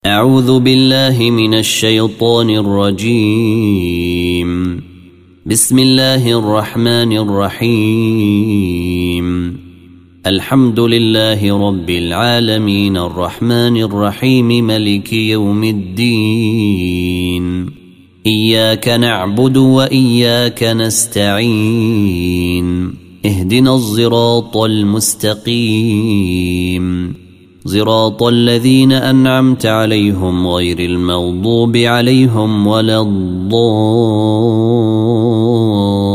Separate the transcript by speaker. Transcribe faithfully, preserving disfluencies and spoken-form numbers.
Speaker 1: أعوذ بالله من الشيطان الرجيم. بسم الله الرحمن الرحيم. الحمد لله رب العالمين الرحمن الرحيم ملك يوم الدين. إياك نعبد وإياك نستعين. اهدنا الصراط المستقيم صراط الذين أنعمت عليهم غير المغضوب عليهم ولا الضالين.